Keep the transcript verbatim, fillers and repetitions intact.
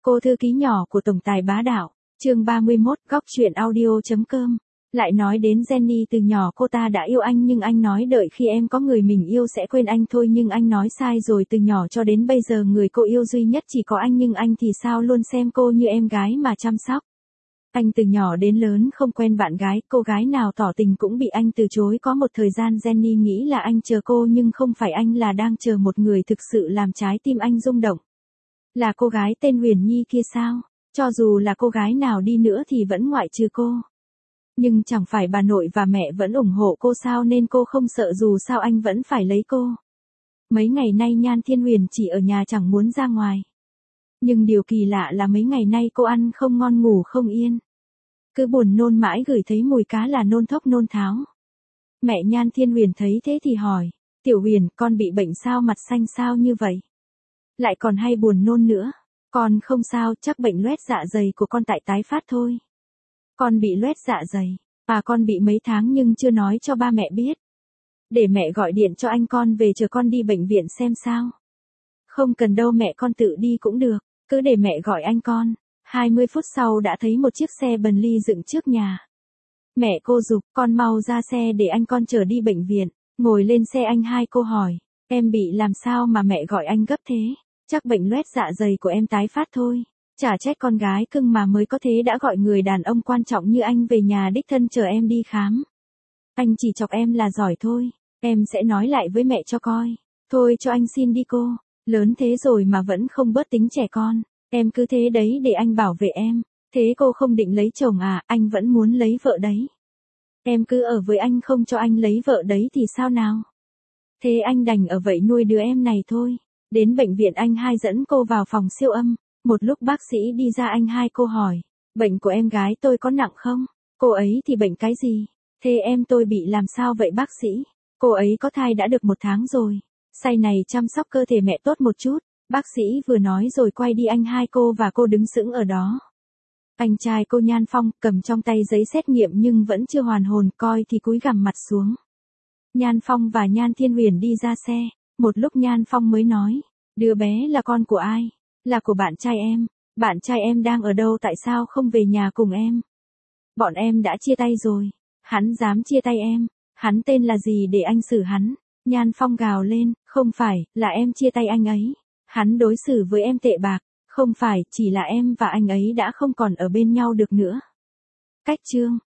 Cô thư ký nhỏ của tổng tài bá đạo, chương ba mươi mốt, góc chuyện audio.com. Lại nói đến Jenny, từ nhỏ cô ta đã yêu anh nhưng anh nói đợi khi em có người mình yêu sẽ quên anh thôi, nhưng anh nói sai rồi, từ nhỏ cho đến bây giờ người cô yêu duy nhất chỉ có anh, nhưng anh thì sao luôn xem cô như em gái mà chăm sóc. Anh từ nhỏ đến lớn không quen bạn gái, cô gái nào tỏ tình cũng bị anh từ chối. Có một thời gian Jenny nghĩ là anh chờ cô nhưng không phải, anh là đang chờ một người thực sự làm trái tim anh rung động. Là cô gái tên Huyền Nhi kia sao? Cho dù là cô gái nào đi nữa thì vẫn ngoại trừ cô. Nhưng chẳng phải bà nội và mẹ vẫn ủng hộ cô sao, nên cô không sợ dù sao anh vẫn phải lấy cô. Mấy ngày nay Nhan Thiên Huyền chỉ ở nhà chẳng muốn ra ngoài. Nhưng điều kỳ lạ là mấy ngày nay cô ăn không ngon ngủ không yên. Cứ buồn nôn mãi, gửi thấy mùi cá là nôn thốc nôn tháo. Mẹ Nhan Thiên Huyền thấy thế thì hỏi, Tiểu Huyền, con bị bệnh sao mặt xanh sao như vậy? Lại còn hay buồn nôn nữa. Con không sao, chắc bệnh loét dạ dày của con tại tái phát thôi. Con bị loét dạ dày, à con bị mấy tháng nhưng chưa nói cho ba mẹ biết. Để mẹ gọi điện cho anh con về chờ con đi bệnh viện xem sao. Không cần đâu mẹ, con tự đi cũng được, cứ để mẹ gọi anh con. hai mươi phút sau đã thấy một chiếc xe Bentley dựng trước nhà. Mẹ cô giục, con mau ra xe để anh con chở đi bệnh viện. Ngồi lên xe anh hai cô hỏi, em bị làm sao mà mẹ gọi anh gấp thế? Chắc bệnh loét dạ dày của em tái phát thôi. Chả trách con gái cưng mà mới có thế đã gọi người đàn ông quan trọng như anh về nhà đích thân chờ em đi khám. Anh chỉ chọc em là giỏi thôi, em sẽ nói lại với mẹ cho coi. Thôi cho anh xin đi cô, lớn thế rồi mà vẫn không bớt tính trẻ con. Em cứ thế đấy để anh bảo vệ em. Thế cô không định lấy chồng à? Anh vẫn muốn lấy vợ đấy. Em cứ ở với anh không cho anh lấy vợ đấy thì sao nào? Thế anh đành ở vậy nuôi đứa em này thôi. Đến bệnh viện anh hai dẫn cô vào phòng siêu âm. Một lúc bác sĩ đi ra anh hai cô hỏi, bệnh của em gái tôi có nặng không? Cô ấy thì bệnh cái gì? Thế em tôi bị làm sao vậy bác sĩ? Cô ấy có thai đã được một tháng rồi. Say này chăm sóc cơ thể mẹ tốt một chút. Bác sĩ vừa nói rồi quay đi, anh hai cô và cô đứng sững ở đó. Anh trai cô Nhan Phong cầm trong tay giấy xét nghiệm nhưng vẫn chưa hoàn hồn, coi thì cúi gằm mặt xuống. Nhan Phong và Nhan Thiên Huyền đi ra xe. Một lúc Nhan Phong mới nói, đứa bé là con của ai? Là của bạn trai em. Bạn trai em đang ở đâu, tại sao không về nhà cùng em? Bọn em đã chia tay rồi. Hắn dám chia tay em. Hắn tên là gì để anh xử hắn? Nhan Phong gào lên, không phải, là em chia tay anh ấy. Hắn đối xử với em tệ bạc. Không phải, chỉ là em và anh ấy đã không còn ở bên nhau được nữa. Cách chương.